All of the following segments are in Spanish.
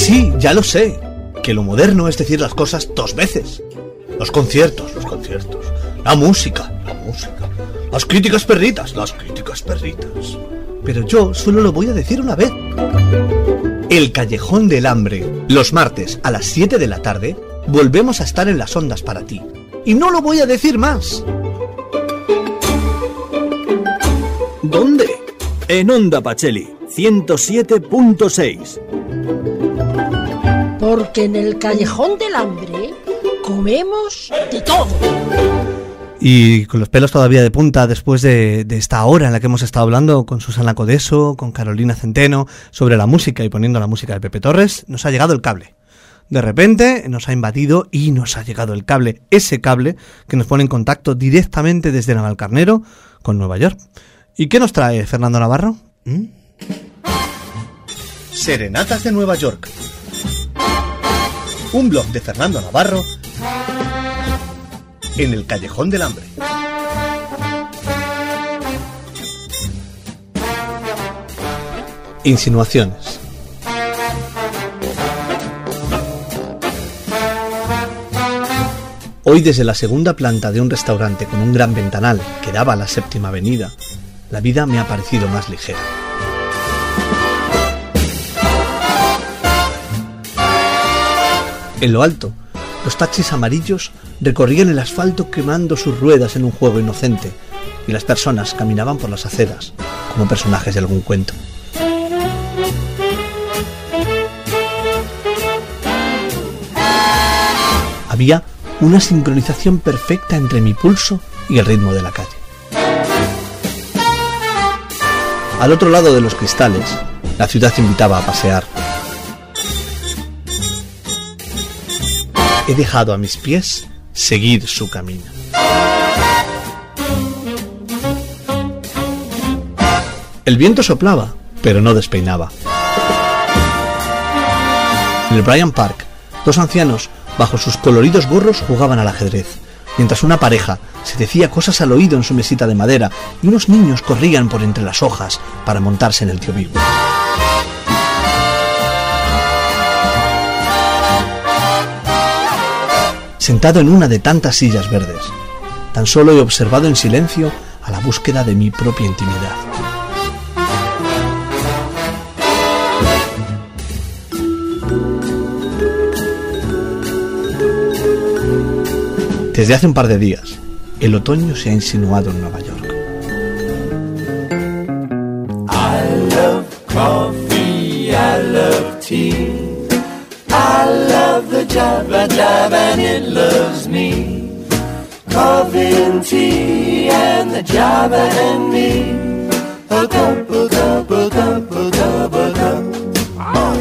Sí, ya lo sé, que lo moderno es decir las cosas dos veces. Los conciertos, la música, las críticas perritas. Pero yo solo lo voy a decir una vez. El Callejón del Hambre, los martes a las 7 de la tarde, volvemos a estar en las ondas para ti. Y no lo voy a decir más. ¿Dónde? En Onda Pacheli, 107.6. Porque en el Callejón del Hambre comemos de todo. Y con los pelos todavía de punta después de esta hora en la que hemos estado hablando con Susana Codeso, con Carolina Centeno, sobre la música y poniendo la música de Pepe Torres, nos ha llegado el cable. De repente nos ha invadido y nos ha llegado el cable, ese cable que nos pone en contacto directamente desde Navalcarnero con Nueva York. ¿Y qué nos trae Fernando Navarro? Serenatas de Nueva York. Un blog de Fernando Navarro en el Callejón del Hambre. Insinuaciones. Hoy, desde la segunda planta de un restaurante con un gran ventanal que daba a la Séptima Avenida, la vida me ha parecido más ligera. En lo alto, los taxis amarillos recorrían el asfalto quemando sus ruedas en un juego inocente, y las personas caminaban por las aceras como personajes de algún cuento. Había una sincronización perfecta entre mi pulso y el ritmo de la calle. Al otro lado de los cristales, la ciudad invitaba a pasear. He dejado a mis pies seguir su camino. El viento soplaba, pero no despeinaba. En el Bryant Park, dos ancianos, bajo sus coloridos gorros, jugaban al ajedrez, mientras una pareja se decía cosas al oído en su mesita de madera y unos niños corrían por entre las hojas para montarse en el tío vivo. Sentado en una de tantas sillas verdes, tan solo he observado en silencio a la búsqueda de mi propia intimidad. Desde hace un par de días, el otoño se ha insinuado en Nueva York. I love coffee, I love tea, I love the Java Jive and it loves me. Coffee and tea and the Java and me. A cup, a cup, a cup, a cup, a cup.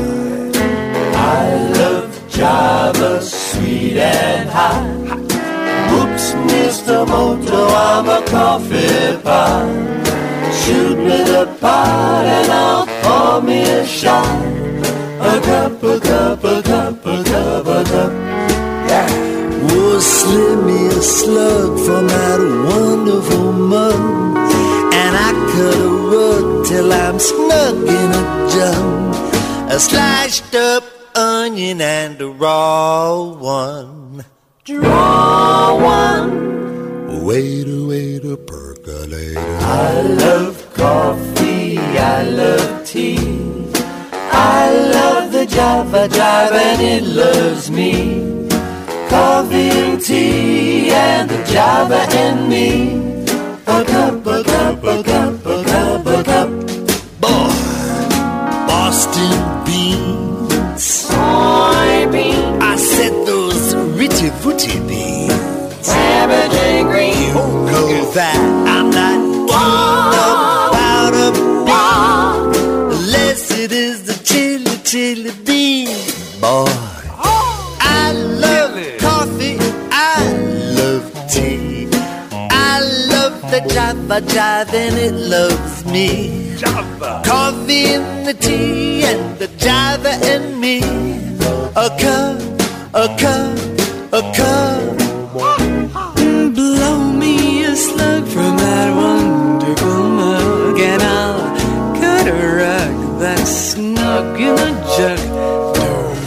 I love Java, sweet and high. Oops, Mr. Moto, I'm a coffee pot. Shoot me the pot and I'll pour me a shot. A cup, a cup, a cup, a cup, a cup. Yeah. Oh, slip me a slug from that wonderful mug, and I cut a rug till I'm snug in a jug. A sliced up onion and a raw one. Draw one. Waiter, waiter, percolator. I love coffee, I love tea, I love the Java Jive and it loves me. Coffee and tea and the Java and me. A cup, a cup, a cup, a cup, a cup. Boy, Boston beans. Soybeans. I said those ritty footy beans. Cabbage green. Oh, look at that. I'm not keen about a bean unless it is the chili, chili bean. Boy, I love coffee, I love tea, I love the Java Jive and it loves me. Java. Coffee and the tea and the Java and me. A cup, a cup, a cup. Blow me a slug from that wonderful mug, and I'll cut a rug that's snug in a jug.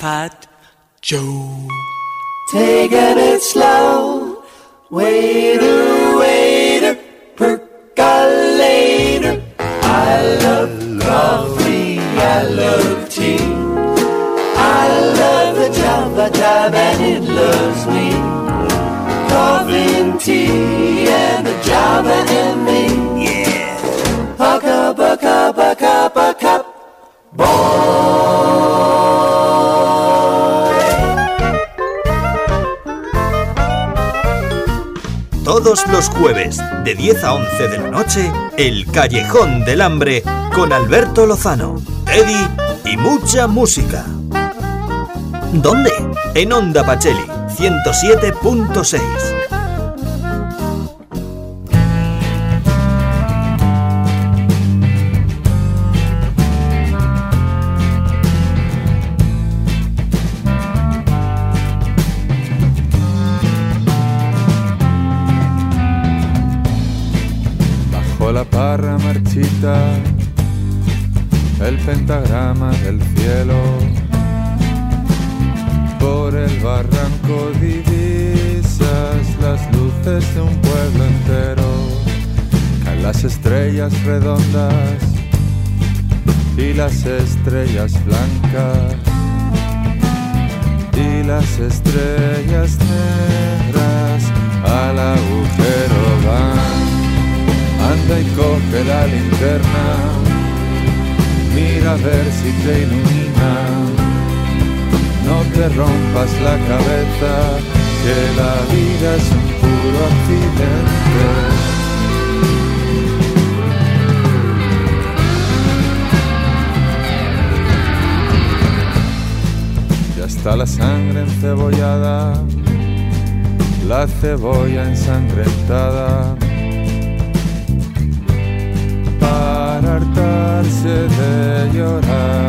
Fat Joe. Taking it slow, waiter, waiter, percolator. I love coffee, I love tea, I love the Java Jive and it loves me. Coffee and tea and the Java and me. Yeah. A cup, a cup, a cup, a cup. Boy. Todos los jueves, de 10 a 11 de la noche, El Callejón del Hambre, con Alberto Lozano, Eddie y mucha música. ¿Dónde? En Onda Pacheli, 107.6. La parra marchita, el pentagrama del cielo, por el barranco divisas las luces de un pueblo entero, caen las estrellas redondas y las estrellas blancas y las estrellas negras al agujero van. Anda y coge la linterna, mira a ver si te ilumina. No te rompas la cabeza, que la vida es un puro accidente. Ya está la sangre encebollada, la cebolla ensangrentada, para hartarse de llorar.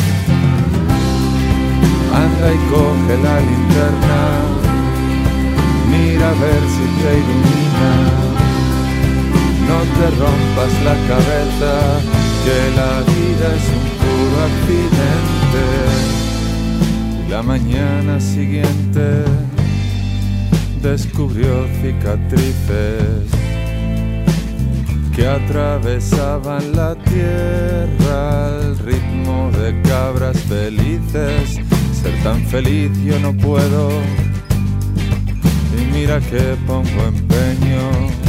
Anda y coge la linterna, mira a ver si te ilumina. No te rompas la cabeza, que la vida es un puro accidente. Y la mañana siguiente descubrió cicatrices que atravesaban la tierra al ritmo de cabras felices. Ser tan feliz yo no puedo, y mira que pongo empeño,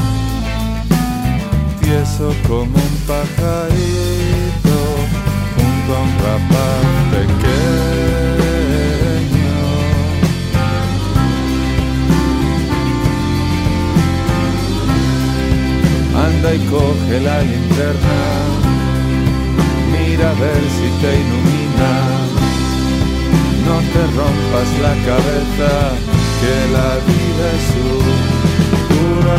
tieso como un pajarito junto a un rapaz pequeño. Anda y coge la linterna, mira a ver si te ilumina. No te rompas la cabeza, que la vida es un puro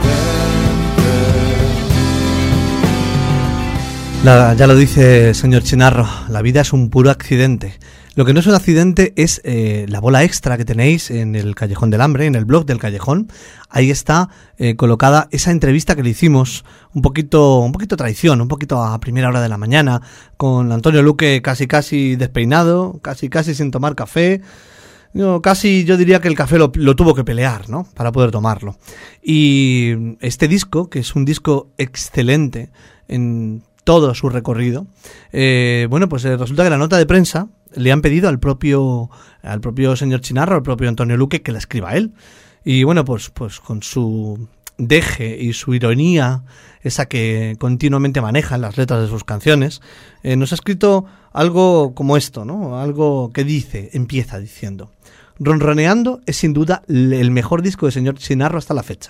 accidente. Ya lo dice el señor Chinarro, la vida es un puro accidente. Lo que no es un accidente es la bola extra que tenéis en el Callejón del Hambre, en el blog del Callejón. Ahí está colocada esa entrevista que le hicimos, un poquito traición, un poquito a primera hora de la mañana, con Antonio Luque casi despeinado, casi sin tomar café. No, casi yo diría que el café lo tuvo que pelear, ¿no?, para poder tomarlo. Y este disco, que es un disco excelente en todo su recorrido, bueno, pues resulta que la nota de prensa le han pedido al propio señor Chinarro, al propio Antonio Luque, que la escriba él. Y bueno, pues con su deje y su ironía, esa que continuamente maneja en las letras de sus canciones, nos ha escrito algo como esto, ¿no? Algo que empieza diciendo: Ronroneando es sin duda el mejor disco de señor Chinarro hasta la fecha.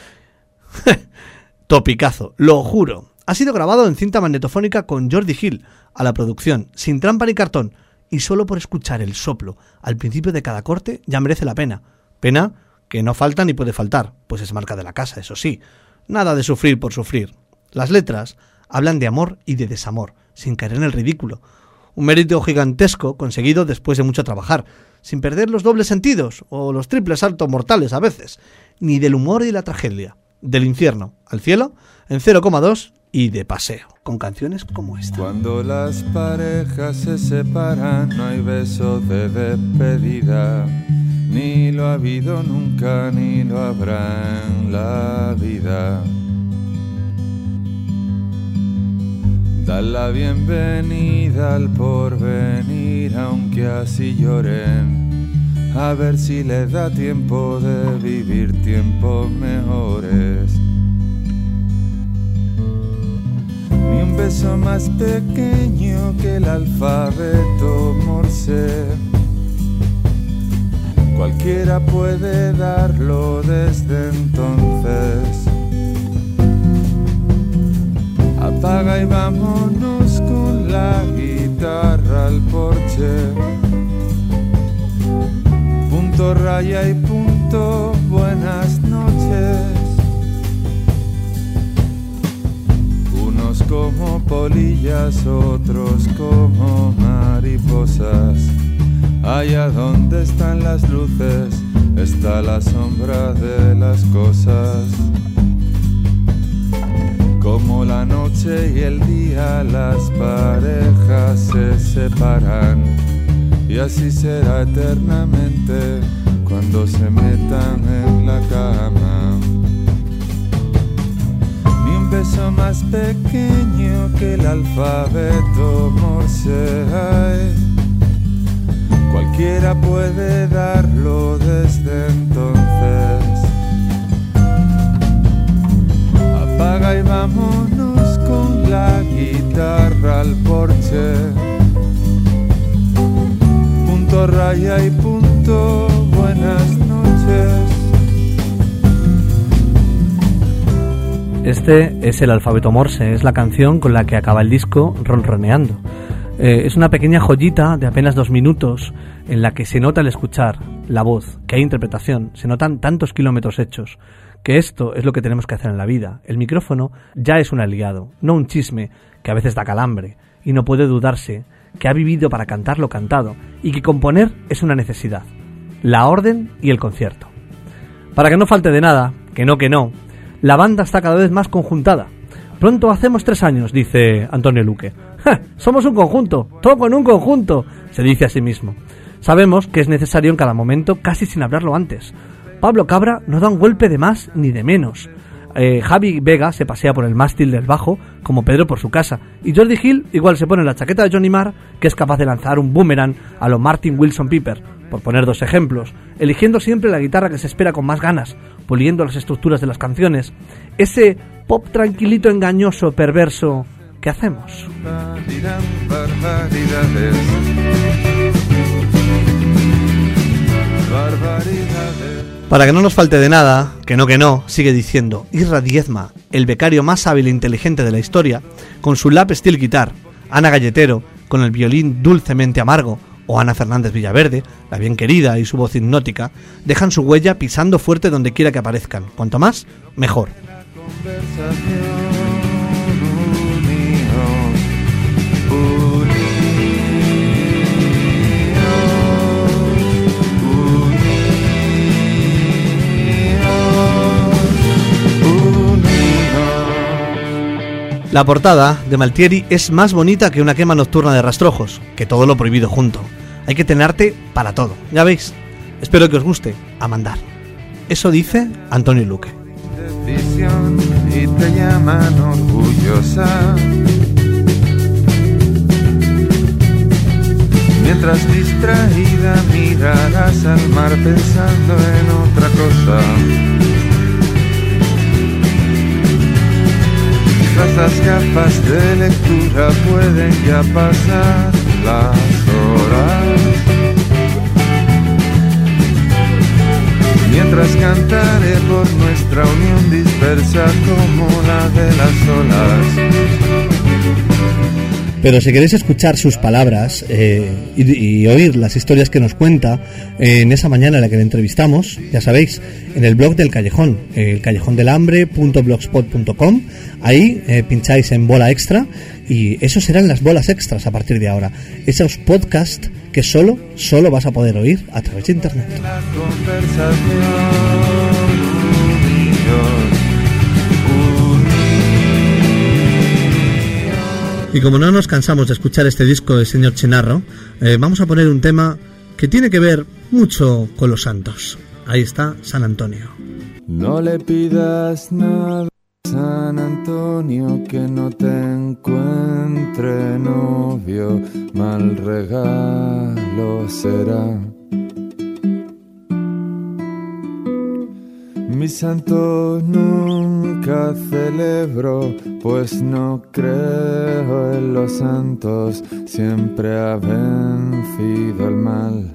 Topicazo, lo juro. Ha sido grabado en cinta magnetofónica con Jordi Gil a la producción, sin trampa ni cartón, y solo por escuchar el soplo al principio de cada corte ya merece la pena. Pena que no falta ni puede faltar, pues es marca de la casa, eso sí. Nada de sufrir por sufrir. Las letras hablan de amor y de desamor, sin caer en el ridículo. Un mérito gigantesco conseguido después de mucho trabajar, sin perder los dobles sentidos o los triples saltos mortales a veces, ni del humor y la tragedia. Del infierno al cielo en 0,2 y de paseo, con canciones como esta. Cuando las parejas se separan no hay beso de despedida, ni lo ha habido nunca ni lo habrá en la vida. Dan la bienvenida al porvenir, aunque así lloren, a ver si les da tiempo de vivir tiempos mejores. Ni un beso más pequeño que el alfabeto Morse, cualquiera puede darlo desde entonces. Apaga y vámonos con la guitarra al porche. Punto, raya y punto, buenas noches. Unos como polillas, otros como mariposas. Allá donde están las luces, está la sombra de las cosas. Como la noche y el día, las parejas se separan, y así será eternamente cuando se metan en la cama. Ni un beso más pequeño que el alfabeto Morse, ay, cualquiera puede darlo desde entonces. Apaga y vámonos con la guitarra al porche. Punto, raya y punto, buenas noches. Este es el alfabeto Morse, es la canción con la que acaba el disco Ronroneando. Es una pequeña joyita de apenas 2 minutos en la que se nota al escuchar la voz, que hay interpretación, se notan tantos kilómetros hechos, que esto es lo que tenemos que hacer en la vida. El micrófono ya es un aliado, no un chisme que a veces da calambre, y no puede dudarse que ha vivido para cantar lo cantado, y que componer es una necesidad, la orden y el concierto. Para que no falte de nada, que no, la banda está cada vez más conjuntada. Pronto hacemos 3 años, dice Antonio Luque. ¡Ja! Somos un conjunto, todo en un conjunto, se dice a sí mismo. Sabemos que es necesario en cada momento, casi sin hablarlo antes. Pablo Cabra no da un golpe de más ni de menos. Javi Vega se pasea por el mástil del bajo como Pedro por su casa, y Jordi Hill igual se pone la chaqueta de Johnny Marr, que es capaz de lanzar un boomerang a lo Martin Wilson Piper, por poner 2 ejemplos, eligiendo siempre la guitarra que se espera con más ganas, puliendo las estructuras de las canciones, ese pop tranquilito, engañoso, perverso que hacemos. Para que no nos falte de nada, que no, sigue diciendo Irra Diezma, el becario más hábil e inteligente de la historia, con su lap steel guitar, Ana Galletero, con el violín dulcemente amargo, o Ana Fernández Villaverde, la bien querida y su voz hipnótica, dejan su huella pisando fuerte donde quiera que aparezcan. Cuanto más, mejor. La portada de Maltieri es más bonita que una quema nocturna de rastrojos, que todo lo prohibido junto. Hay que tener arte para todo, ya veis. Espero que os guste, a mandar. Eso dice Antonio Luque. Y te llaman orgullosa, mientras distraída mirarás al mar pensando en otra cosa. Las gafas de lectura pueden ya pasar las horas, mientras cantaré por nuestra unión dispersa como la de las olas. Pero si queréis escuchar sus palabras y oír las historias que nos cuenta en esa mañana en la que le entrevistamos, ya sabéis, en el blog del Callejón, el callejondelambre.blogspot.com, ahí pincháis en bola extra y esos serán las bolas extras a partir de ahora. Esos podcasts que solo vas a poder oír a través de internet. Y como no nos cansamos de escuchar este disco del señor Chinarro, vamos a poner un tema que tiene que ver mucho con los santos. Ahí está San Antonio. No le pidas nada a San Antonio, que no te encuentre novio, mal regalo será. Mi santo nunca celebro, pues no creo en los santos, siempre ha vencido el mal.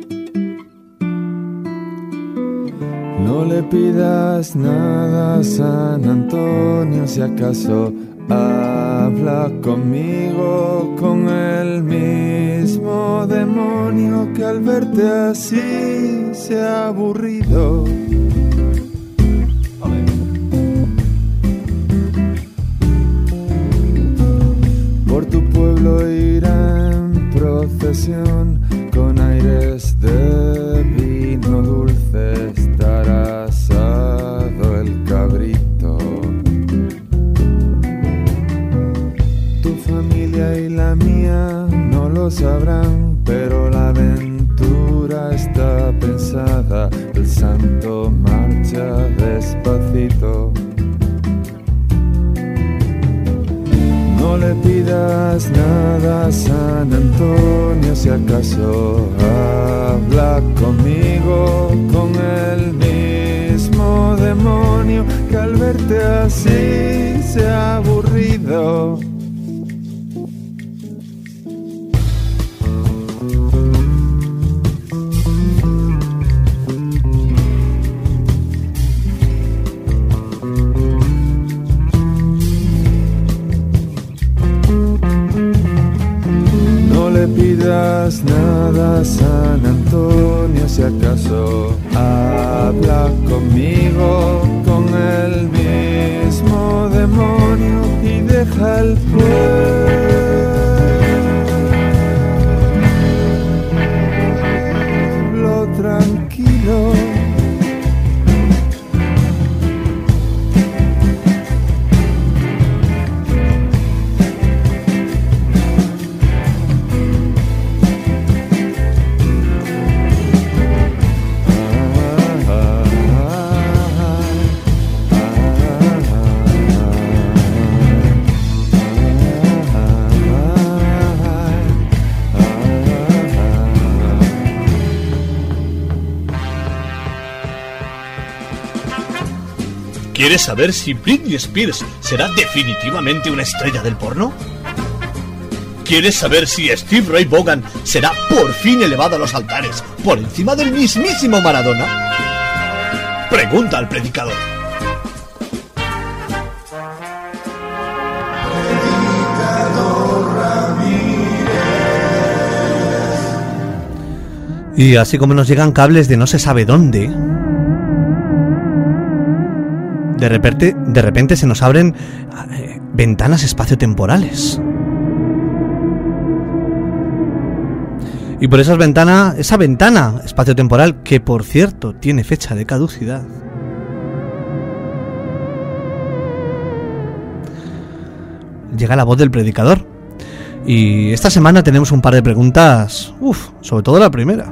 No le pidas nada a San Antonio, si acaso habla conmigo, con el mismo demonio que al verte así se ha aburrido. Por tu pueblo irá en procesión, con aires de vino dulce estará asado el cabrito. Tu familia y la mía no lo sabrán, pero la aventura está pensada, el santo marcha despacito. No le pidas nada a San Antonio, si acaso habla conmigo, con el mismo demonio que al verte así se ha aburrido. No le pidas nada a San Antonio, si acaso habla conmigo, con el mismo demonio y deja el pueblo tranquilo. ¿Quieres saber si Britney Spears será definitivamente una estrella del porno? ¿Quieres saber si Steve Ray Vaughan será por fin elevado a los altares por encima del mismísimo Maradona? Pregunta al predicador. Y así como nos llegan cables de no se sabe dónde, de repente se nos abren ventanas espaciotemporales. Y por esa ventana espaciotemporal, que por cierto tiene fecha de caducidad, llega la voz del predicador. Y esta semana tenemos un par de preguntas, sobre todo la primera.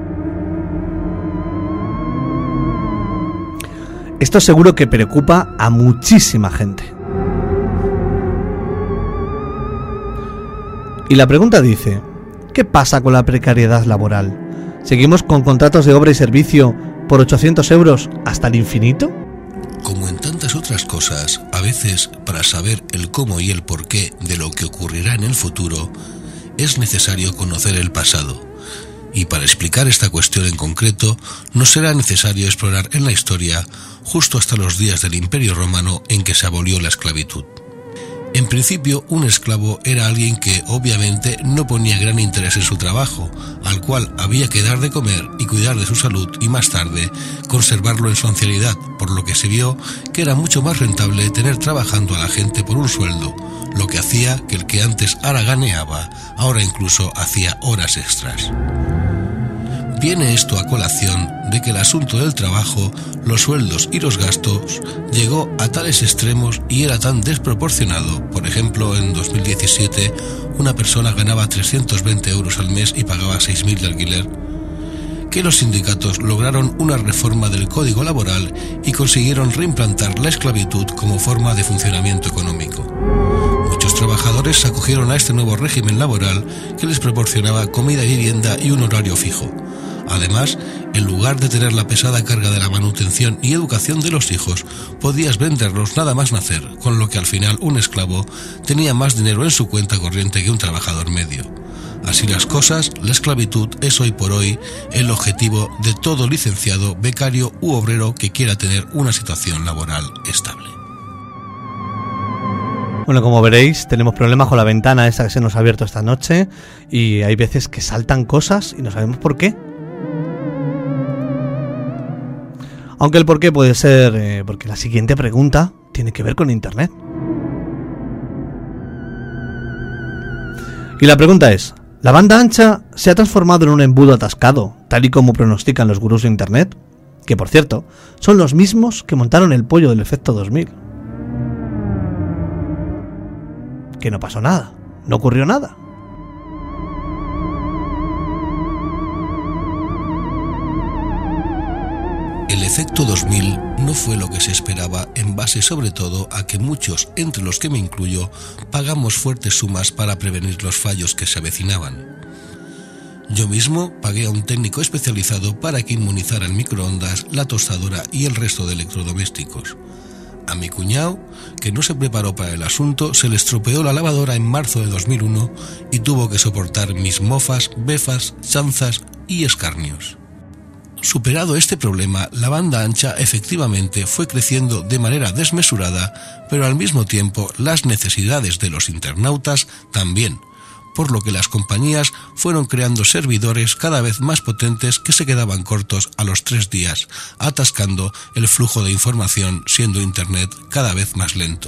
Esto seguro que preocupa a muchísima gente. Y la pregunta dice: ¿qué pasa con la precariedad laboral? ¿Seguimos con contratos de obra y servicio por 800 euros hasta el infinito? Como en tantas otras cosas, a veces, para saber el cómo y el porqué de lo que ocurrirá en el futuro, es necesario conocer el pasado. Y para explicar esta cuestión en concreto, nos será necesario explorar en la historia justo hasta los días del Imperio Romano en que se abolió la esclavitud. En principio, un esclavo era alguien que obviamente no ponía gran interés en su trabajo, al cual había que dar de comer y cuidar de su salud y más tarde conservarlo en su ancianidad, por lo que se vio que era mucho más rentable tener trabajando a la gente por un sueldo, lo que hacía que el que antes haraganeaba, ahora incluso hacía horas extras. Viene esto a colación de que el asunto del trabajo, los sueldos y los gastos llegó a tales extremos y era tan desproporcionado. Por ejemplo, en 2017 una persona ganaba 320 euros al mes y pagaba 6.000 de alquiler, que los sindicatos lograron una reforma del Código Laboral y consiguieron reimplantar la esclavitud como forma de funcionamiento económico. Muchos trabajadores se acogieron a este nuevo régimen laboral que les proporcionaba comida y vivienda y un horario fijo. Además, en lugar de tener la pesada carga de la manutención y educación de los hijos, podías venderlos nada más nacer, con lo que al final un esclavo tenía más dinero en su cuenta corriente que un trabajador medio. Así las cosas, la esclavitud es hoy por hoy el objetivo de todo licenciado, becario u obrero que quiera tener una situación laboral estable. Bueno, como veréis, tenemos problemas con la ventana esa que se nos ha abierto esta noche y hay veces que saltan cosas y no sabemos por qué. Aunque el porqué puede ser porque la siguiente pregunta tiene que ver con Internet. Y la pregunta es: ¿la banda ancha se ha transformado en un embudo atascado, tal y como pronostican los gurús de Internet? Que, por cierto, son los mismos que montaron el pollo del efecto 2000. Que no pasó nada, no ocurrió nada. El efecto 2000 no fue lo que se esperaba, en base sobre todo a que muchos, entre los que me incluyo, pagamos fuertes sumas para prevenir los fallos que se avecinaban. Yo mismo pagué a un técnico especializado para que inmunizara el microondas, la tostadora y el resto de electrodomésticos. A mi cuñado, que no se preparó para el asunto, se le estropeó la lavadora en marzo de 2001 y tuvo que soportar mis mofas, befas, chanzas y escarnios. Superado este problema, la banda ancha efectivamente fue creciendo de manera desmesurada, pero al mismo tiempo las necesidades de los internautas también, por lo que las compañías fueron creando servidores cada vez más potentes que se quedaban cortos a los 3 días, atascando el flujo de información, siendo Internet cada vez más lento.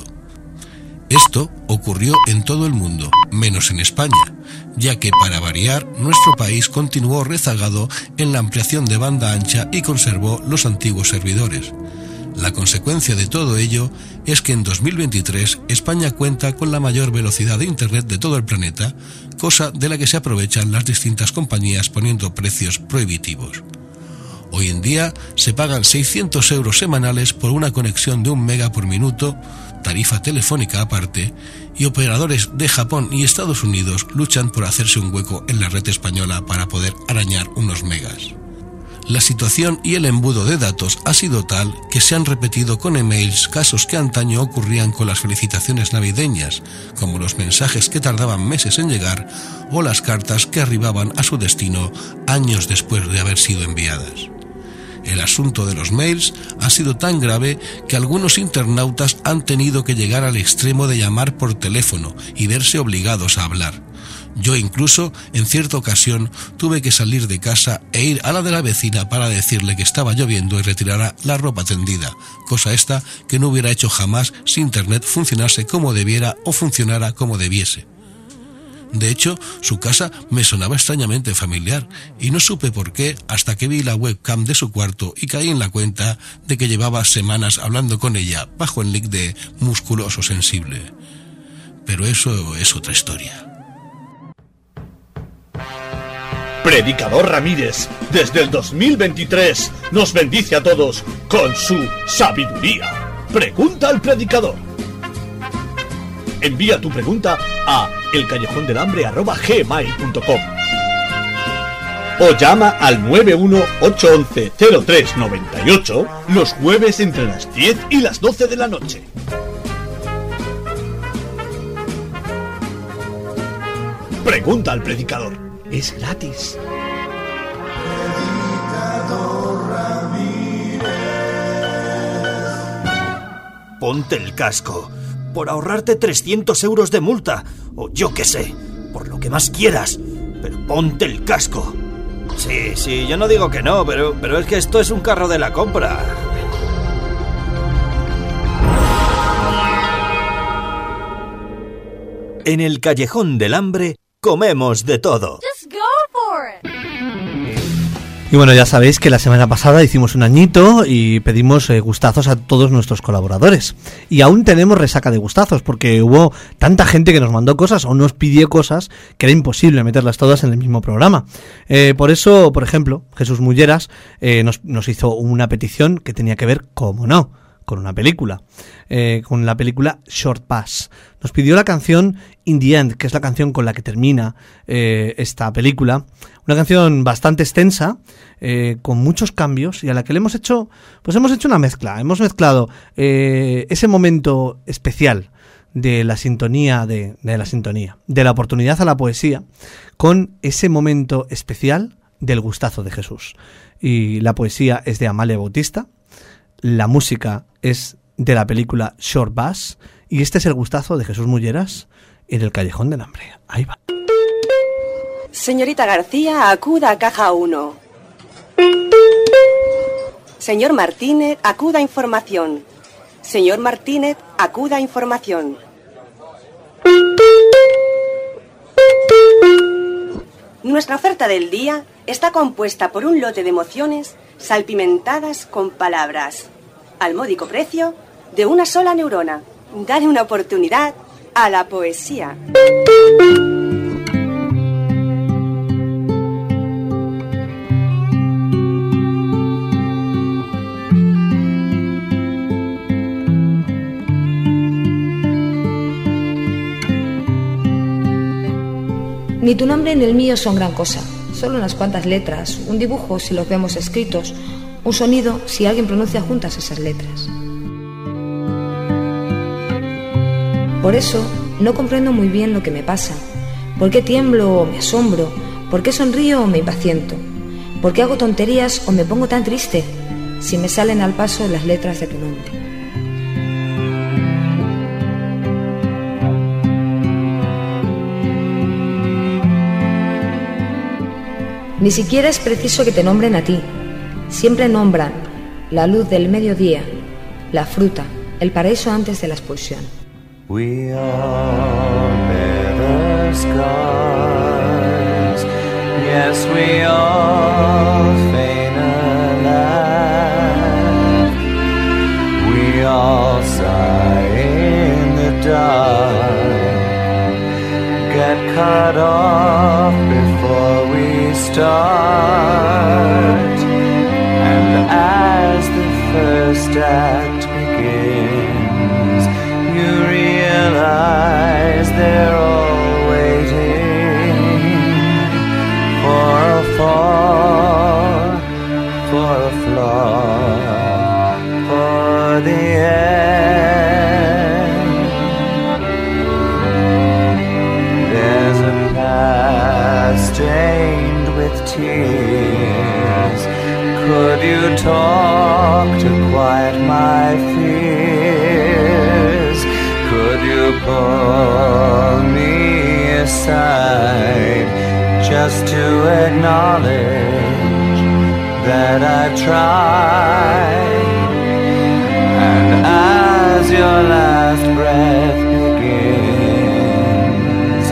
Esto ocurrió en todo el mundo, menos en España, ya que, para variar, nuestro país continuó rezagado en la ampliación de banda ancha y conservó los antiguos servidores. La consecuencia de todo ello es que en 2023 España cuenta con la mayor velocidad de Internet de todo el planeta, cosa de la que se aprovechan las distintas compañías poniendo precios prohibitivos. Hoy en día se pagan 600 euros semanales por una conexión de 1 mega por minuto, tarifa telefónica aparte, y operadores de Japón y Estados Unidos luchan por hacerse un hueco en la red española para poder arañar unos megas. La situación y el embudo de datos ha sido tal que se han repetido con emails casos que antaño ocurrían con las felicitaciones navideñas, como los mensajes que tardaban meses en llegar o las cartas que arribaban a su destino años después de haber sido enviadas. El asunto de los mails ha sido tan grave que algunos internautas han tenido que llegar al extremo de llamar por teléfono y verse obligados a hablar. Yo incluso, en cierta ocasión, tuve que salir de casa e ir a la de la vecina para decirle que estaba lloviendo y retirara la ropa tendida, cosa esta que no hubiera hecho jamás si Internet funcionase como debiera o funcionara como debiese. De hecho, su casa me sonaba extrañamente familiar y no supe por qué hasta que vi la webcam de su cuarto y caí en la cuenta de que llevaba semanas hablando con ella bajo el nick de musculoso sensible. Pero eso es otra historia. Predicador Ramírez, desde el 2023, nos bendice a todos con su sabiduría. Pregunta al predicador. Envía tu pregunta a elcallejondelambre@gmail.com o llama al 918110398 los jueves entre las 10 y las 12 de la noche. Pregunta al predicador. Es gratis. Ponte el casco. Por ahorrarte 300 euros de multa. O yo qué sé. Por lo que más quieras. Pero ponte el casco. Sí, yo no digo que no, pero es que esto es un carro de la compra. En el Callejón del Hambre comemos de todo. Just go for it. Y bueno, ya sabéis que la semana pasada hicimos un añito y pedimos gustazos a todos nuestros colaboradores. Y aún tenemos resaca de gustazos porque hubo tanta gente que nos mandó cosas o nos pidió cosas que era imposible meterlas todas en el mismo programa. Por eso, por ejemplo, Jesús Mulleras nos hizo una petición que tenía que ver, como no, con una película, con la película Short Pass. Nos pidió la canción In the End, que es la canción con la que termina esta película. Una canción bastante extensa, con muchos cambios, y a la que le hemos hecho una mezcla. Hemos mezclado ese momento especial de la sintonía, de la oportunidad a la poesía, con ese momento especial del gustazo de Jesús. Y la poesía es de Amalia Bautista, la música es de la película Short Bus, y este es el gustazo de Jesús Mulleras en el Callejón del Hambre. Ahí va. Señorita García, acuda a caja 1. Señor Martínez, acuda a información. Señor Martínez, acuda a información. Nuestra oferta del día está compuesta por un lote de emociones salpimentadas con palabras, al módico precio de una sola neurona. Dale una oportunidad a la poesía. Ni tu nombre ni el mío son gran cosa, solo unas cuantas letras, un dibujo si los vemos escritos, un sonido si alguien pronuncia juntas esas letras. Por eso no comprendo muy bien lo que me pasa, por qué tiemblo o me asombro, por qué sonrío o me impaciento, por qué hago tonterías o me pongo tan triste si me salen al paso las letras de tu nombre. Ni siquiera es preciso que te nombren a ti. Siempre nombran la luz del mediodía, la fruta, el paraíso antes de la expulsión. We all bear the scars. Yes, we all feign a laugh. We all sigh in the dark. Get cut off before we start, and as the first act begins, you realize they're all waiting for a fall, for a flaw, for the end. There's a past stained with tears. Could you talk to quiet my fears? Could you pull me aside just to acknowledge that I've tried? And as your last breath begins,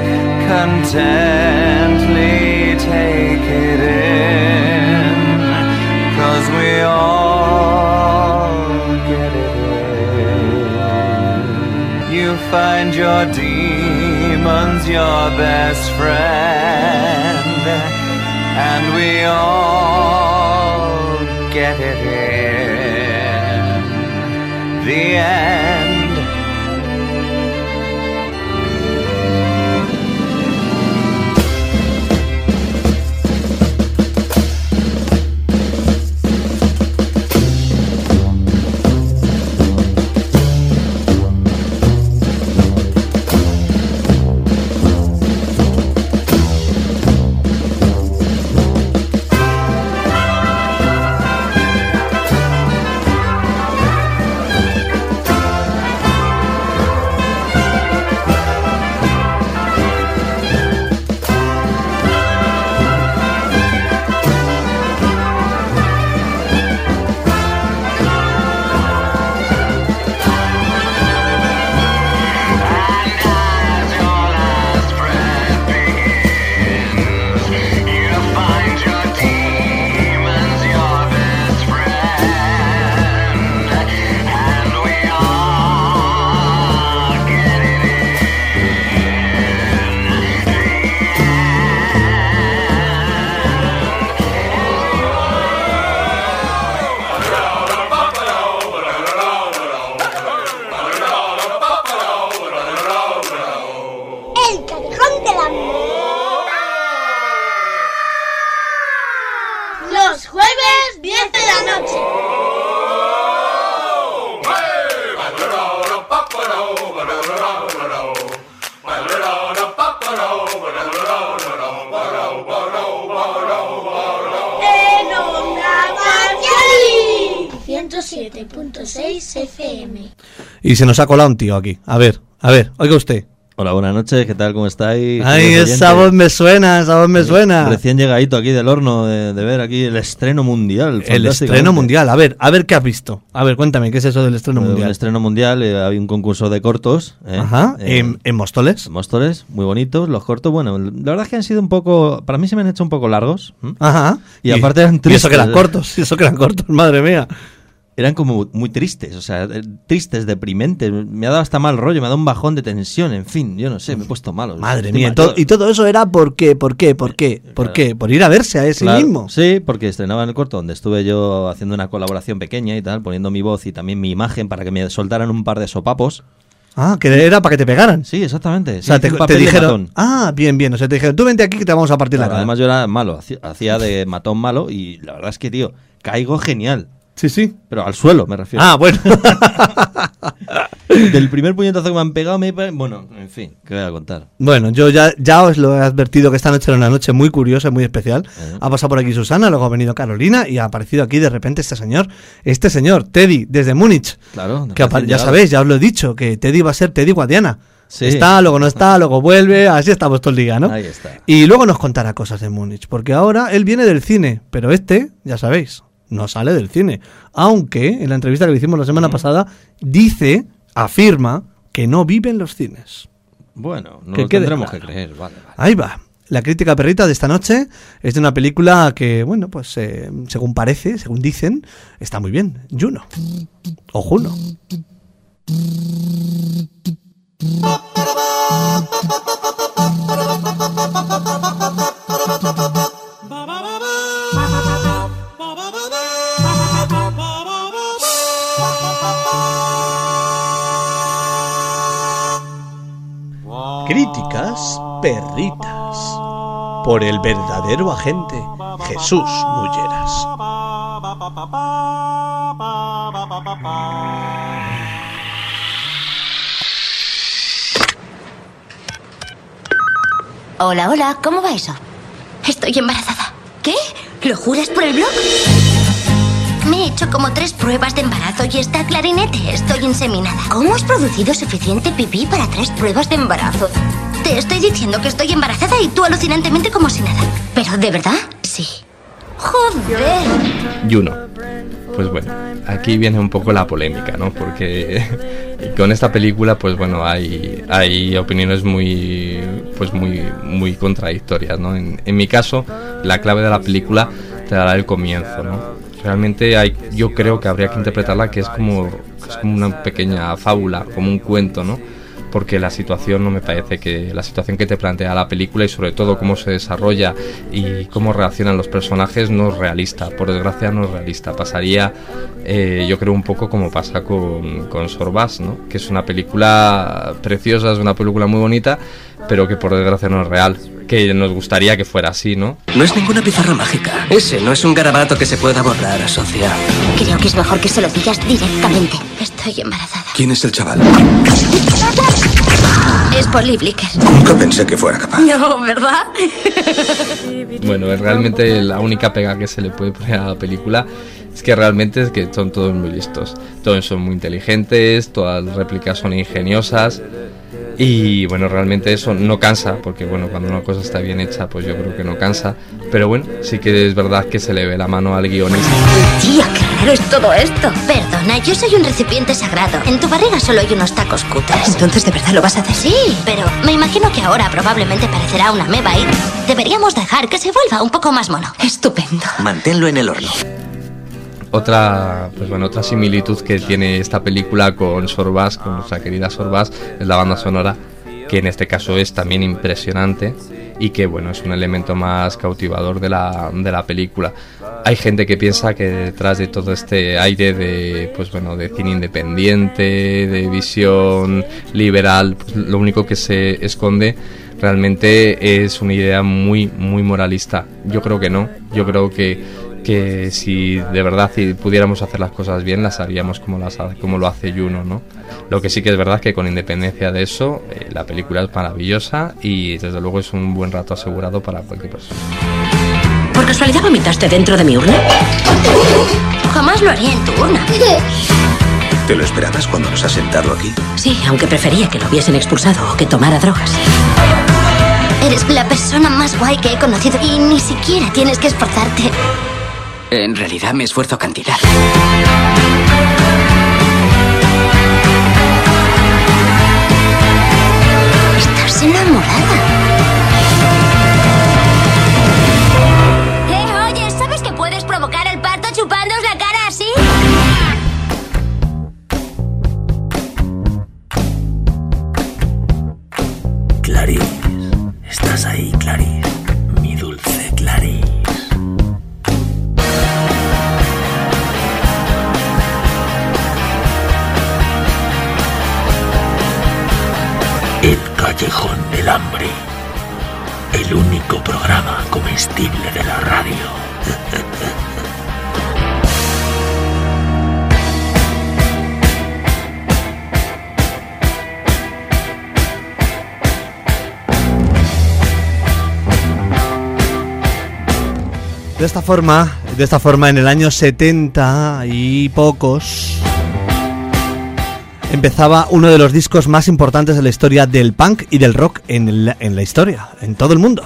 contently take it in, 'cause we all get it in. You find your demons your best friend, and we all get it in. The end. 107.6 FM. Y se nos ha colado un tío aquí. A ver, oiga usted. Hola, buenas noches, ¿qué tal? ¿Cómo estáis? Ay, esa voz me suena, suena. Recién llegadito aquí del horno de ver aquí el estreno mundial. El estreno mundial, a ver qué has visto. A ver, cuéntame, ¿qué es eso del estreno mundial? El estreno mundial, hay un concurso de cortos. Ajá, en Móstoles. En Móstoles, muy bonitos, los cortos, bueno, la verdad es que han sido un poco, para mí se me han hecho un poco largos. Ajá. Y aparte eran tristes. Y eso que eran cortos, madre mía. Eran como muy tristes, o sea, tristes, deprimentes. Me ha dado hasta mal rollo, me ha dado un bajón de tensión, en fin, yo no sé, me he puesto malo. Madre mía, y todo eso era ¿por qué? ¿Por ir a verse a ese mismo. Sí, porque estrenaban el corto donde estuve yo haciendo una colaboración pequeña y tal, poniendo mi voz y también mi imagen para que me soltaran un par de sopapos. Ah, que era para que te pegaran. Sí, exactamente. O sea, te dijeron, bien, o sea, te dijeron, tú vente aquí que te vamos a partir la cara. Además yo era malo, hacía de matón malo y la verdad es que, tío, caigo genial. Sí. Pero al suelo me refiero. Ah, bueno. Del primer puñetazo que me han pegado, bueno, en fin, ¿qué voy a contar? Bueno, yo ya os lo he advertido que esta noche era una noche muy curiosa, muy especial. Ha pasado por aquí Susana, luego ha venido Carolina y ha aparecido aquí de repente este señor, Teddy, desde Múnich. Claro. Que ya sabéis, ya os lo he dicho, que Teddy va a ser Teddy Guadiana. Sí. Está, luego no está, luego vuelve, así estamos todo el día, ¿no? Ahí está. Y luego nos contará cosas de Múnich, porque ahora él viene del cine, pero ya sabéis, no sale del cine. Aunque en la entrevista que le hicimos la semana pasada, afirma que no vive en los cines. Bueno, no lo tendremos que creer, vale. Ahí va. La crítica perrita de esta noche es de una película que, bueno, pues según dicen, está muy bien. Juno. O Juno. Críticas perritas por el verdadero agente Jesús Mulleras. Hola, ¿cómo va eso? Estoy embarazada. ¿Qué? ¿Lo juras por el blog? Me he hecho como 3 pruebas de embarazo y está clarinete. Estoy inseminada. ¿Cómo has producido suficiente pipí para 3 pruebas de embarazo? Te estoy diciendo que estoy embarazada y tú alucinantemente como si nada. ¿Pero de verdad? Sí. ¡Joder! Juno. Pues bueno, aquí viene un poco la polémica, ¿no? Porque con esta película, pues bueno, hay opiniones muy contradictorias, ¿no? En mi caso, la clave de la película te dará el comienzo, ¿no? Realmente yo creo que habría que interpretarla que es como una pequeña fábula, como un cuento, ¿no? Porque la situación no me parece que la situación que te plantea la película y sobre todo cómo se desarrolla y cómo reaccionan los personajes no es realista, por desgracia no es realista. Pasaría, yo creo, un poco como pasa con Sorbás, ¿no? Que es una película preciosa, es una película muy bonita, pero que por desgracia no es real. Que nos gustaría que fuera así, ¿no? No es ninguna pizarra mágica. Ese no es un garabato que se pueda borrar, asociar. Creo que es mejor que se lo digas directamente. Estoy embarazada. ¿Quién es el chaval? Es Polly Blicker. Nunca pensé que fuera capaz. No, ¿verdad? Bueno, realmente la única pega que se le puede poner a la película es que realmente es que son todos muy listos. Todos son muy inteligentes, todas las réplicas son ingeniosas. Y bueno, realmente eso no cansa, porque bueno, cuando una cosa está bien hecha, pues yo creo que no cansa. Pero bueno, sí que es verdad que se le ve la mano al guionista. Tía, qué raro es todo esto. Perdona, yo soy un recipiente sagrado. En tu barriga solo hay unos tacos cutres. Entonces, ¿de verdad lo vas a hacer? Sí, pero me imagino que ahora probablemente parecerá una meba y deberíamos dejar que se vuelva un poco más mono. Estupendo. Manténlo en el horno. Otra similitud que tiene esta película con Sorbás, con nuestra querida Sorbás, es la banda sonora, que en este caso es también impresionante y que bueno, es un elemento más cautivador de la película. Hay gente que piensa que detrás de todo este aire de cine independiente, de visión liberal, pues lo único que se esconde realmente es una idea muy muy moralista. Yo creo que no, yo creo que si de verdad pudiéramos hacer las cosas bien, las haríamos como lo hace Juno, ¿no? Lo que sí que es verdad es que con independencia de eso, la película es maravillosa y desde luego es un buen rato asegurado para cualquier persona. Porque casualidad vomitaste dentro de mi urna? Jamás lo haría en tu urna. ¿Te lo esperabas cuando nos has sentado aquí? Sí, aunque prefería que lo hubiesen expulsado o que tomara drogas. Eres la persona más guay que he conocido y ni siquiera tienes que esforzarte. En realidad me esfuerzo cantidad. Estás enamorada. Oye, ¿sabes que puedes provocar el parto chupándoos la cara así? Clarice, estás ahí, Clarice, mi dulce Clarice. El Callejón del Hambre, el único programa comestible de la radio. De esta forma, en el año 70 y pocos, empezaba uno de los discos más importantes de la historia del punk y del rock en la historia, en todo el mundo.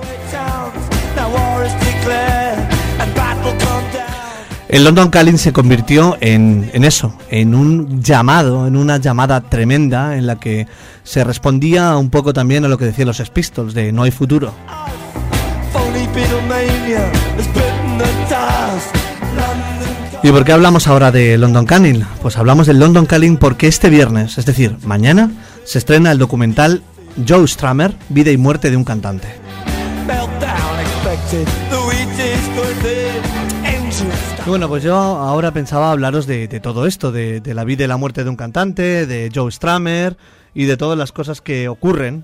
El London Calling se convirtió en eso, en un llamado, en una llamada tremenda en la que se respondía un poco también a lo que decían los Sex Pistols de no hay futuro. ¿Y por qué hablamos ahora de London Calling? Pues hablamos del London Calling porque este viernes, es decir, mañana, se estrena el documental Joe Strummer, vida y muerte de un cantante. Y bueno, pues yo ahora pensaba hablaros de todo esto, de la vida y la muerte de un cantante, de Joe Strummer y de todas las cosas que ocurren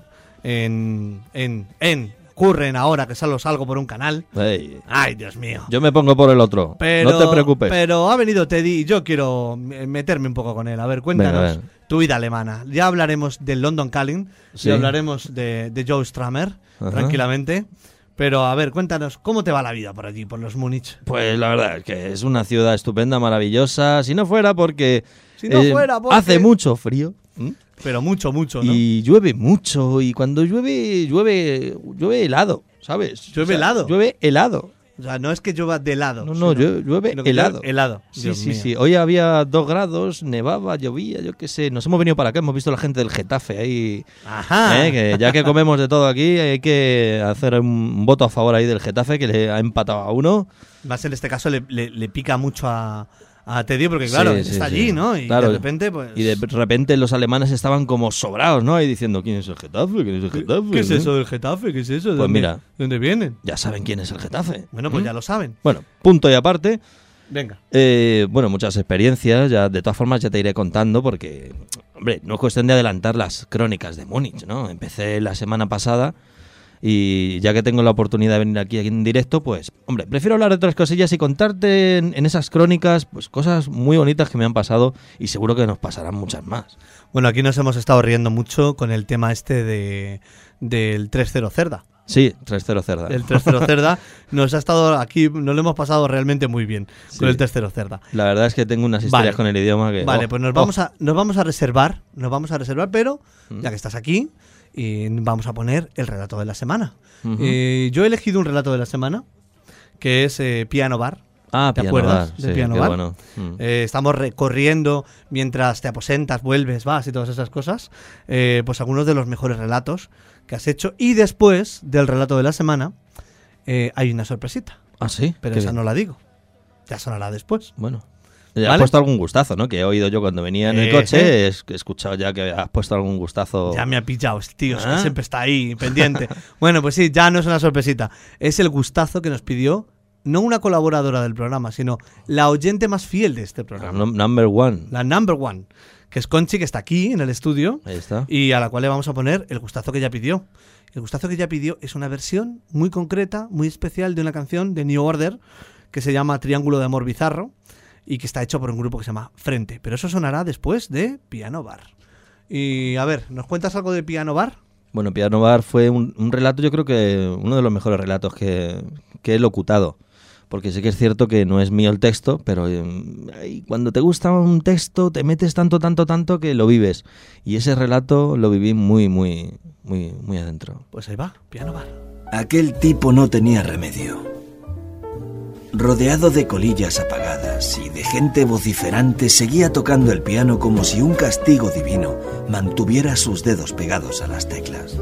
ocurren ahora que salgo por un canal. Hey. Ay, Dios mío. Yo me pongo por el otro. No te preocupes. Pero ha venido Teddy y yo quiero meterme un poco con él. A ver, cuéntanos tu vida alemana. Ya hablaremos del London Calling, sí. Ya hablaremos de Joe Strummer, tranquilamente. Pero a ver, cuéntanos, ¿cómo te va la vida por allí, por los Múnich? Pues la verdad es que es una ciudad estupenda, maravillosa. Si no fuera porque hace mucho frío. Pero mucho, ¿no? Y llueve mucho, y cuando llueve helado, ¿sabes? ¿Llueve helado? Llueve helado. O sea, no es que llueva de helado. No, llueve helado. Helado. Sí. Hoy había 2 grados, nevaba, llovía, yo qué sé. Nos hemos venido para acá, hemos visto a la gente del Getafe ahí. Ajá. Que ya que comemos de todo aquí, hay que hacer un voto a favor ahí del Getafe, que le ha empatado a 1. Más en este caso le pica mucho a Teddy porque claro, está allí, ¿no? Y claro, de repente pues... Y de repente los alemanes estaban como sobrados, ¿no? Y diciendo, ¿quién es el Getafe? ¿Quién es el Getafe? ¿Qué es eso del Getafe? ¿Qué es eso? Pues mira, ¿dónde vienen? Ya saben quién es el Getafe. Bueno, pues ya lo saben. Bueno, punto y aparte. Venga. Bueno, muchas experiencias, ya de todas formas ya te iré contando porque, hombre, no es cuestión de adelantar las crónicas de Múnich, ¿no? Empecé la semana pasada. Y ya que tengo la oportunidad de venir aquí en directo, pues, hombre, prefiero hablar de otras cosillas y contarte en esas crónicas pues cosas muy bonitas que me han pasado y seguro que nos pasarán muchas más. Bueno, aquí nos hemos estado riendo mucho con el tema del 3-0 Cerda. Sí, 3-0 Cerda. El 3-0 Cerda nos lo hemos pasado realmente muy bien con el 3-0 Cerda. La verdad es que tengo unas historias con el idioma que... Vale, pues nos vamos a reservar, pero ya que estás aquí... Y vamos a poner el relato de la semana. Yo he elegido un relato de la semana que es Piano Bar. ¿Te acuerdas de Piano Bar? Bueno. Estamos recorriendo mientras te aposentas, vuelves, vas y todas esas cosas. Pues algunos de los mejores relatos que has hecho. Y después del relato de la semana hay una sorpresita. ¿Ah, sí? Pero esa no la digo. Ya sonará después. Bueno. Ya has puesto algún gustazo, ¿no? Que he oído yo cuando venía en el coche, he escuchado ya que has puesto algún gustazo. Ya me ha pillado, tío, que siempre está ahí, pendiente. Bueno, pues sí, ya no es una sorpresita. Es el gustazo que nos pidió, no una colaboradora del programa, sino la oyente más fiel de este programa. Number one. La number one, que es Conchi, que está aquí en el estudio. Ahí está. Y a la cual le vamos a poner el gustazo que ella pidió. El gustazo que ella pidió es una versión muy concreta, muy especial de una canción de New Order que se llama Triángulo de Amor Bizarro. Y que está hecho por un grupo que se llama Frente. Pero eso sonará después de Piano Bar. Y a ver, ¿nos cuentas algo de Piano Bar? Bueno, Piano Bar fue un relato, yo creo que uno de los mejores relatos que he locutado. Porque sí que es cierto que no es mío el texto, pero cuando te gusta un texto te metes tanto que lo vives. Y ese relato lo viví muy adentro. Pues ahí va, Piano Bar. Aquel tipo no tenía remedio. Rodeado de colillas apagadas y de gente vociferante, seguía tocando el piano como si un castigo divino mantuviera sus dedos pegados a las teclas.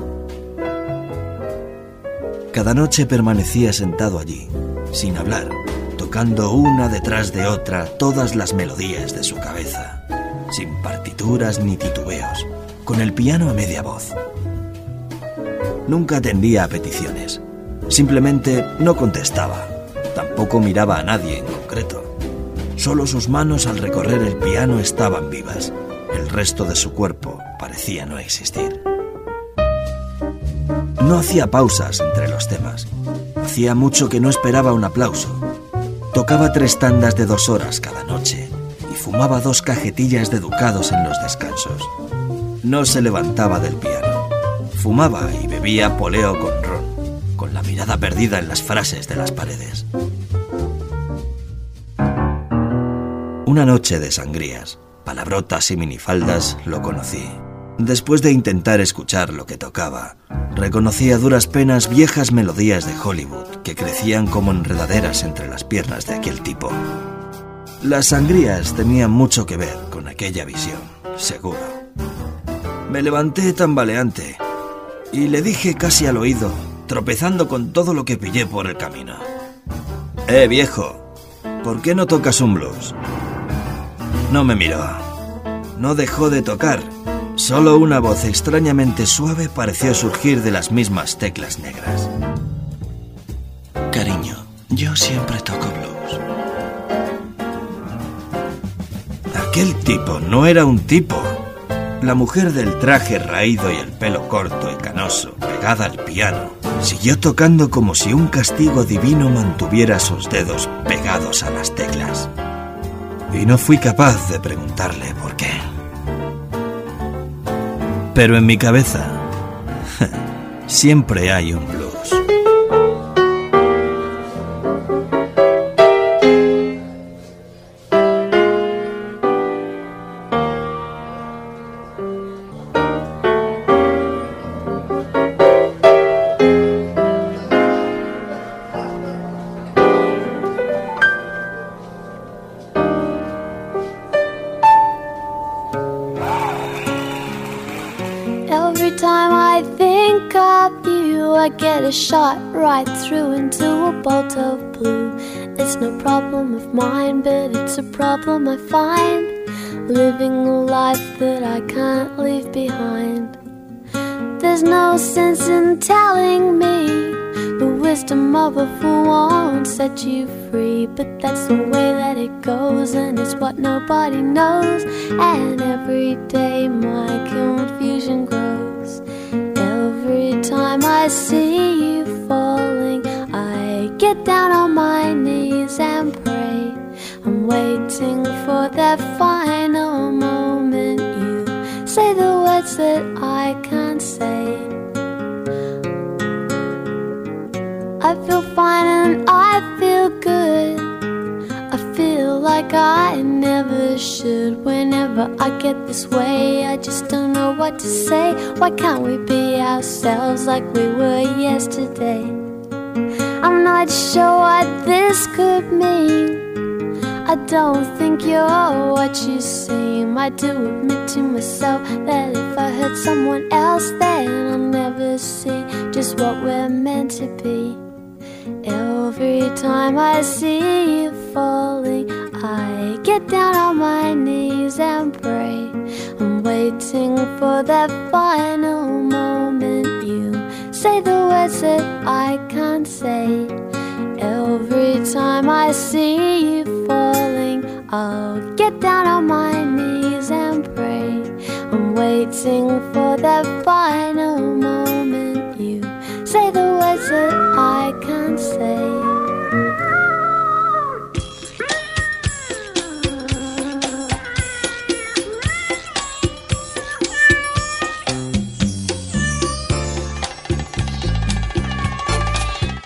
Cada noche permanecía sentado allí, sin hablar, tocando una detrás de otra todas las melodías de su cabeza, sin partituras ni titubeos, con el piano a media voz. Nunca atendía a peticiones, simplemente no contestaba, tampoco miraba a nadie en concreto. Solo sus manos al recorrer el piano estaban vivas, el resto de su cuerpo parecía no existir. No hacía pausas entre los temas. Hacía mucho que no esperaba un aplauso. Tocaba 3 tandas de 2 horas cada noche y fumaba 2 cajetillas de ducados en los descansos. No se levantaba del piano. Fumaba y bebía poleo con ron, con la mirada perdida en las frases de las paredes. Una noche de sangrías, palabrotas y minifaldas lo conocí. Después de intentar escuchar lo que tocaba, reconocí a duras penas viejas melodías de Hollywood que crecían como enredaderas entre las piernas de aquel tipo. Las sangrías tenían mucho que ver con aquella visión, seguro. Me levanté tambaleante y le dije casi al oído, tropezando con todo lo que pillé por el camino: viejo, ¿por qué no tocas un blues? No me miró. No dejó de tocar. Solo una voz extrañamente suave pareció surgir de las mismas teclas negras. Cariño, yo siempre toco blues. Aquel tipo no era un tipo. La mujer del traje raído y el pelo corto y canoso, pegada al piano, siguió tocando como si un castigo divino mantuviera sus dedos pegados a las teclas. Y no fui capaz de preguntarle por qué. Pero en mi cabeza siempre hay un blues. A shot right through into a bolt of blue. It's no problem of mine, but it's a problem I find, living a life that I can't leave behind. There's no sense in telling me the wisdom of a fool won't set you free, but that's the way that it goes, and it's what nobody knows. And every day my confusion grows. Every time I see you falling, I get down on my knees and pray. I'm waiting for that final moment. You say the words that I can't say. I feel fine and I feel good. I feel like I never should. Whenever I get this way, I just don't know what to say. Why can't we be ourselves like we were yesterday? I'm not sure what this could mean. I don't think you're what you seem. I do admit to myself that if I hurt someone else, then I'll never see just what we're meant to be. Every time I see you falling, I get down on my knees and pray. I'm waiting for that final moment. You say the words that I can't say. Every time I see you falling, I'll get down on my knees and pray. I'm waiting for that final moment. You say the words that I can't say.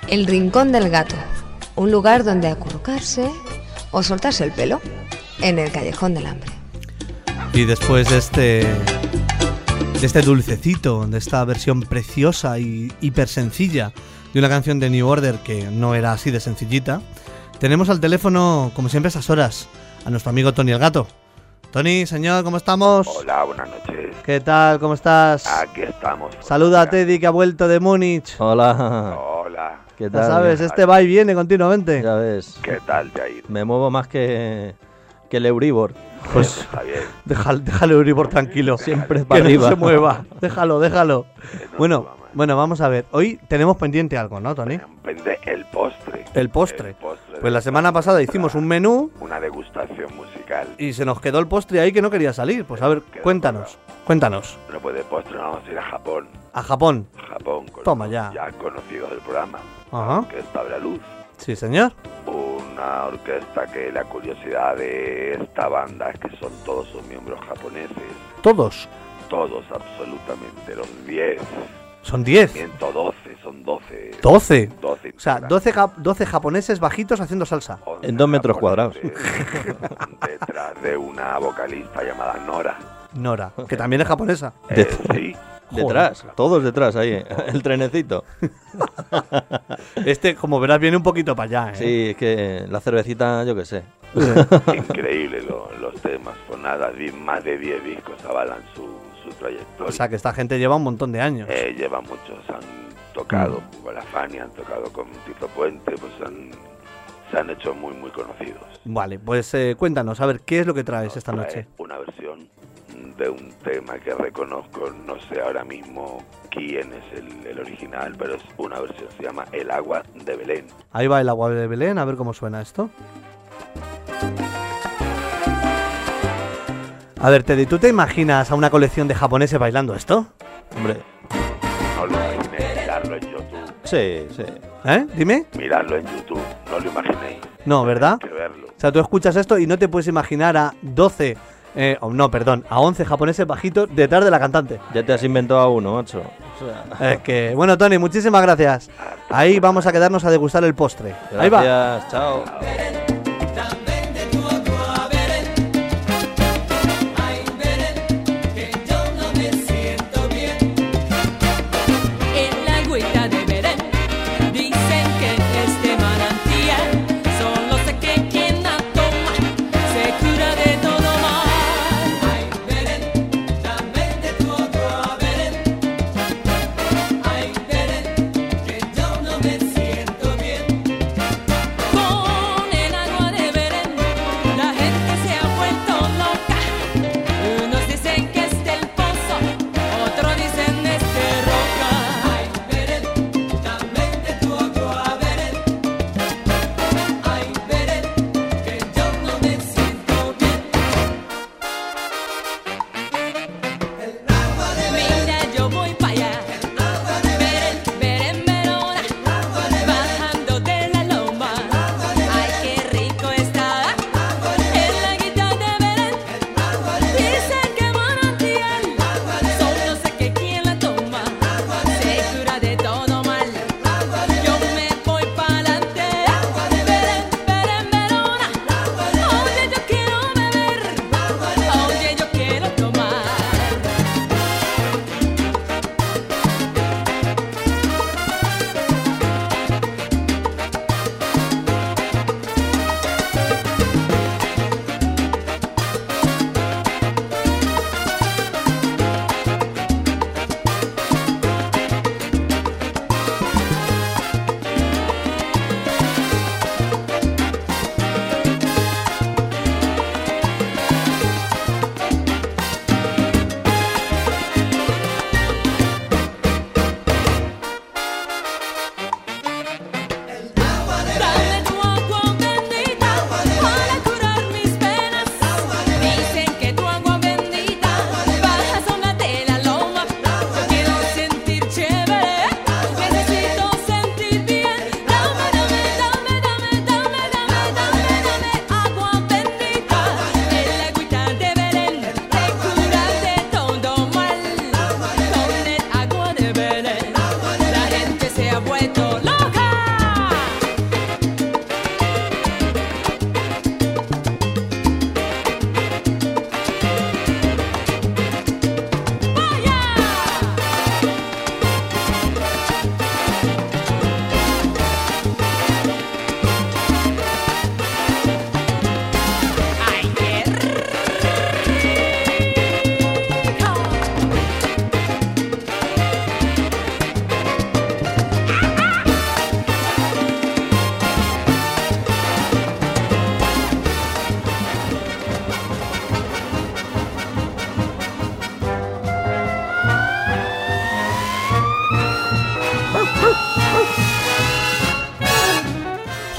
El rincón del gato, un lugar donde acurrucarse o soltarse el pelo, en el Callejón del Hambre. Y después de este dulcecito, de esta versión preciosa y hiper sencilla de una canción de New Order que no era así de sencillita, tenemos al teléfono, como siempre a esas horas, a nuestro amigo Tony el Gato. Tony, señor, ¿cómo estamos? Hola, buenas noches. ¿Qué tal? ¿Cómo estás? Aquí estamos. Saluda a Teddy, que ha vuelto de Múnich. Hola. Hola. ¿Qué tal? Ya sabes, este va y viene continuamente. Ya ves. ¿Qué tal, Jair? Me muevo más que el Euribor. Pues está bien. Déjale Euribor tranquilo. Siempre para que arriba. no se mueva. Déjalo. Bueno, vamos a ver. Hoy tenemos pendiente algo, ¿no, Tony? El postre. El postre. Pues la semana pasada hicimos un menú. Una degustación musical. Y se nos quedó el postre ahí que no quería salir. Pues a ver, cuéntanos. Bueno, pues de postre vamos a ir a Japón. ¿A Japón? Japón. Con Toma ya. Ya conocidos del programa. Ajá. Que está la luz. Sí, señor. Una orquesta que la curiosidad de esta banda es que son todos sus miembros japoneses. ¿Todos? Todos, absolutamente, los 10. ¿Son 10? 112, son 12. ¿12? 12. O sea, 12 japoneses bajitos haciendo salsa. En 2 metros cuadrados. Detrás de una vocalista llamada Nora. Nora, que también es japonesa. Sí. Detrás, todos detrás ahí, el trenecito. Como verás, viene un poquito para allá, ¿eh? Sí, es que la cervecita, yo qué sé. Increíble los temas, por nada, más de 10 discos avalan su trayectoria. O sea, que esta gente lleva un montón de años. Lleva muchos, han tocado con la Fania, han tocado con Tito Puente, pues se han hecho muy, muy conocidos. Vale, pues cuéntanos, a ver, ¿qué es lo que traes esta noche? Una versión de un tema que reconozco, no sé ahora mismo quién es el original, pero es una versión, se llama El Agua de Belén. Ahí va El Agua de Belén, a ver cómo suena esto. A ver, Teddy, ¿tú te imaginas a una colección de japoneses bailando esto? Hombre. No lo imaginéis, mirarlo en YouTube. Sí. ¿Eh? Dime. Mirarlo en YouTube, no lo imaginéis. No, ¿verdad? Hay que verlo. O sea, tú escuchas esto y no te puedes imaginar a 11 japoneses bajitos detrás de la cantante. Ya te has inventado a uno, macho. Es que, bueno, Tony, muchísimas gracias. Ahí vamos a quedarnos a degustar el postre. Gracias, ahí va. Chao. Con el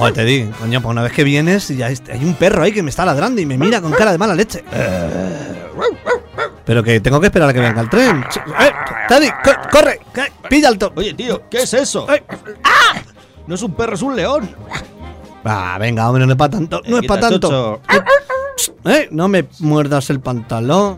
Joder, te digo, coño, pues una vez que vienes, ya hay un perro ahí que me está ladrando y me mira con cara de mala leche. Pero que tengo que esperar a que venga el tren. Teddy, corre, pilla el top. Oye, tío, ¿qué es eso? No es un perro, es un león. Venga, hombre, no es para tanto. No es para tanto. No me muerdas el pantalón.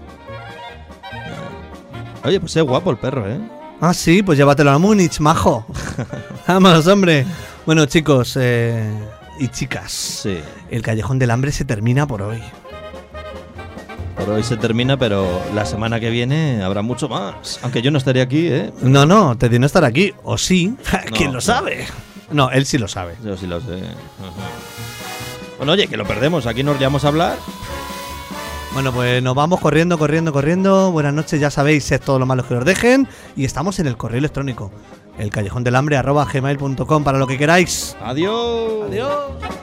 Oye, pues es guapo el perro, ¿eh? Ah, sí, pues llévatelo a Múnich, majo. Vámonos, hombre. Bueno, chicos y chicas, sí. El Callejón del Hambre se termina por hoy. Por hoy se termina, pero la semana que viene habrá mucho más. Aunque yo no estaré aquí, ¿eh? No, Teddy no estará aquí. ¿O sí? ¿Quién lo No. sabe? No, él sí lo sabe. Yo sí lo sé. Bueno, oye, que lo perdemos. Aquí nos liamos a hablar. Bueno, pues nos vamos corriendo. Buenas noches, ya sabéis, sed todos los malos que os dejen. Y estamos en el correo electrónico, elcallejondelambre@gmail.com para lo que queráis. Adiós. Adiós.